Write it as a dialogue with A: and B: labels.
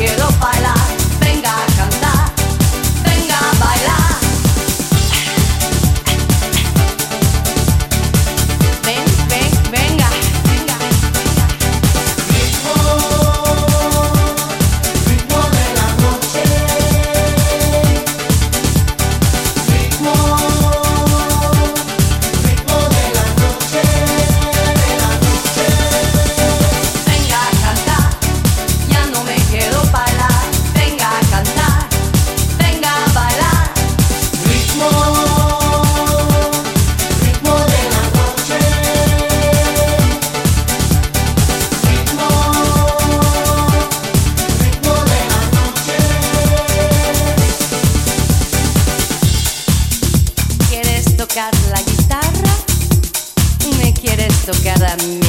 A: quiero bailar, venga a cantar, venga a bailar. Ven, ven, venga, venga, venga.
B: Ritmo, ritmo de la noche. Ritmo, ritmo de la noche, de la noche.
A: Venga a cantar, ya no me quiero bailar, venga a cantar, venga a bailar.
B: Ritmo, ritmo de la noche. Ritmo, ritmo de la noche.
A: ¿Quieres tocar la guitarra? ¿Me quieres tocar a mí?